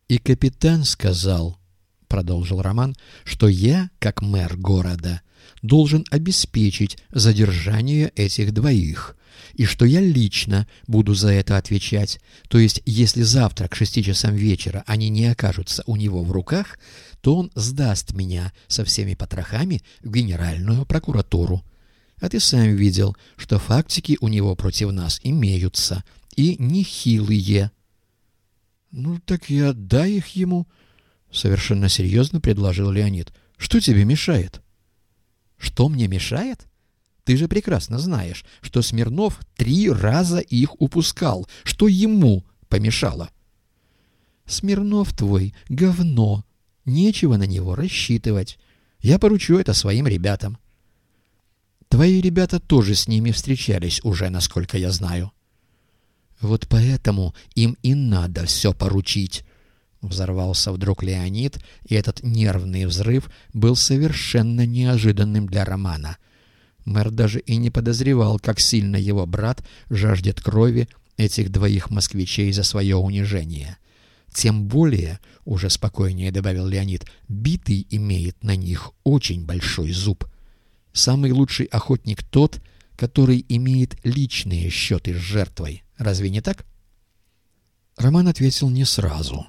«И капитан сказал, — продолжил Роман, — что я, как мэр города, должен обеспечить задержание этих двоих, и что я лично буду за это отвечать. То есть, если завтра к 6 часам вечера они не окажутся у него в руках, то он сдаст меня со всеми потрохами в Генеральную прокуратуру. А ты сам видел, что фактики у него против нас имеются, и нехилые». «Ну так и отдай их ему», — совершенно серьезно предложил Леонид. «Что тебе мешает?» «Что мне мешает? Ты же прекрасно знаешь, что Смирнов 3 раза их упускал. Что ему помешало?» «Смирнов твой — говно. Нечего на него рассчитывать. Я поручу это своим ребятам». «Твои ребята тоже с ними встречались уже, насколько я знаю». «Вот поэтому им и надо все поручить», — взорвался вдруг Леонид, и этот нервный взрыв был совершенно неожиданным для Романа. Мэр даже и не подозревал, как сильно его брат жаждет крови этих двоих москвичей за свое унижение. «Тем более, — уже спокойнее добавил Леонид, — битый имеет на них очень большой зуб. Самый лучший охотник тот, который имеет личные счеты с жертвой. Разве не так?» Роман ответил не сразу.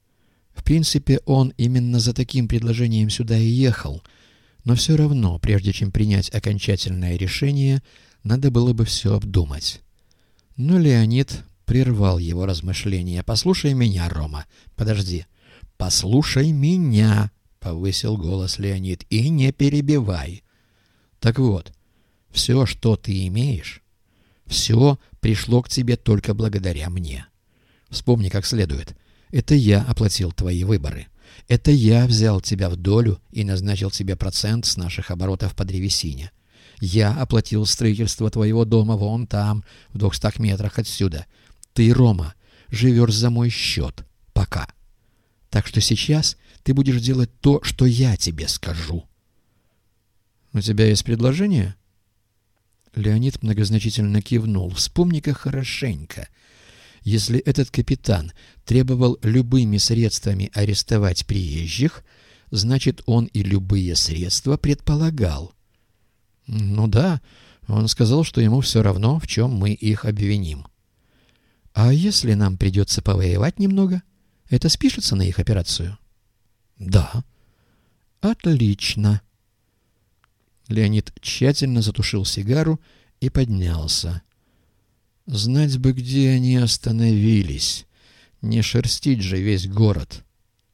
В принципе, он именно за таким предложением сюда и ехал, но все равно, прежде чем принять окончательное решение, надо было бы все обдумать. Но Леонид прервал его размышления. «Послушай меня, Рома. Подожди. Послушай меня», — повысил голос Леонид, — «и не перебивай. Так вот, все, что ты имеешь, все пришло к тебе только благодаря мне. Вспомни как следует. Это я оплатил твои выборы. Это я взял тебя в долю и назначил тебе процент с наших оборотов по древесине. Я оплатил строительство твоего дома вон там, в 200 метрах отсюда. Ты, Рома, живешь за мой счет. Пока. Так что сейчас ты будешь делать то, что я тебе скажу». «У тебя есть предложение?» Леонид многозначительно кивнул. «Вспомни-ка хорошенько. Если этот капитан требовал любыми средствами арестовать приезжих, значит, он и любые средства предполагал». «Ну да, он сказал, что ему все равно, в чем мы их обвиним». «А если нам придется повоевать немного, это спишется на их операцию?» «Да». «Отлично». Леонид тщательно затушил сигару и поднялся. «Знать бы, где они остановились. Не шерстить же весь город».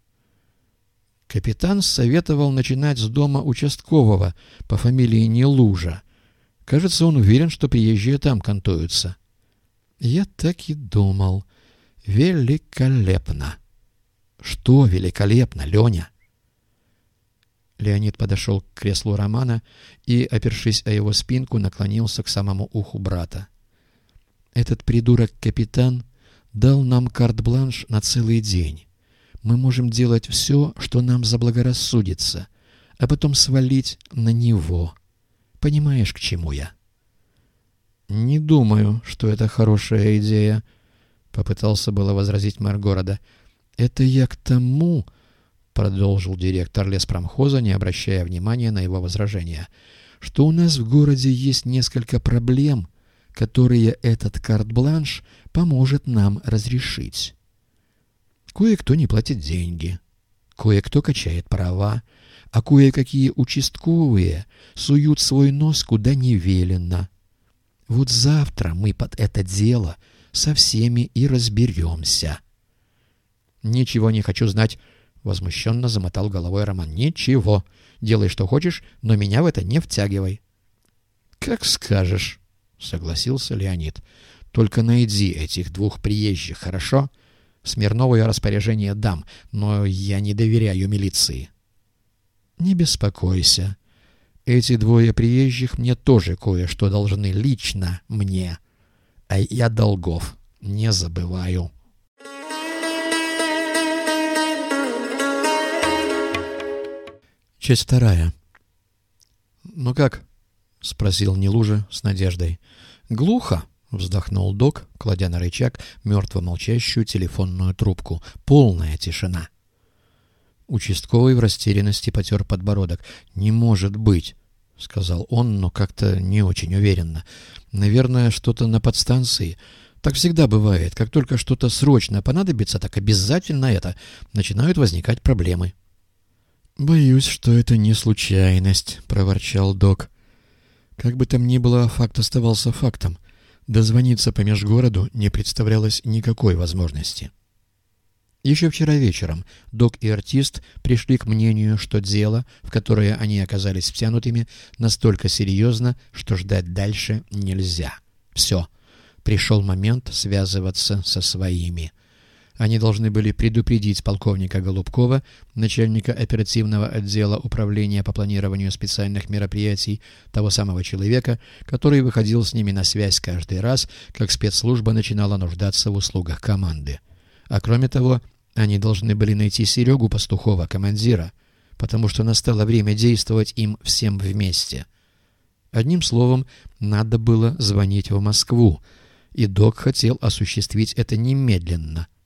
Капитан советовал начинать с дома участкового по фамилии Нелужа. Кажется, он уверен, что приезжие там кантуются. «Я так и думал. Великолепно». «Что великолепно, Леня?» Леонид подошел к креслу Романа и, опершись о его спинку, наклонился к самому уху брата. «Этот придурок-капитан дал нам карт-бланш на целый день. Мы можем делать все, что нам заблагорассудится, а потом свалить на него. Понимаешь, к чему я?» «Не думаю, что это хорошая идея», — попытался было возразить мэр города. «Это я к тому, — продолжил директор леспромхоза, не обращая внимания на его возражения, — что у нас в городе есть несколько проблем, которые этот карт-бланш поможет нам разрешить. Кое-кто не платит деньги, кое-кто качает права, а кое-какие участковые суют свой нос куда не велено. Вот завтра мы под это дело со всеми и разберемся». «Ничего не хочу знать», — возмущенно замотал головой Роман. «Ничего. Делай, что хочешь, но меня в это не втягивай». «Как скажешь», — согласился Леонид. «Только найди этих 2 приезжих, хорошо? Смирнову я распоряжение дам, но я не доверяю милиции». «Не беспокойся. Эти 2 приезжих мне тоже кое-что должны лично мне. А я долгов не забываю». Часть 2. «Ну как?» — спросил Нелужа с надеждой. «Глухо», — вздохнул док, кладя на рычаг мертво молчащую телефонную трубку. Полная тишина. Участковый в растерянности потер подбородок. «Не может быть», — сказал он, но как-то не очень уверенно. «Наверное, что-то на подстанции. Так всегда бывает. Как только что-то срочно понадобится, так обязательно начинают возникать проблемы». «Боюсь, что это не случайность», — проворчал док. «Как бы там ни было, факт оставался фактом. Дозвониться по межгороду не представлялось никакой возможности». Еще вчера вечером док и артист пришли к мнению, что дело, в которое они оказались втянутыми, настолько серьезно, что ждать дальше нельзя. Все. Пришел момент связываться со своими. Они должны были предупредить полковника Голубкова, начальника оперативного отдела управления по планированию специальных мероприятий, того самого человека, который выходил с ними на связь каждый раз, как спецслужба начинала нуждаться в услугах команды. А кроме того, они должны были найти Серегу Пастухова, командира, потому что настало время действовать им всем вместе. Одним словом, надо было звонить в Москву, и док хотел осуществить это немедленно.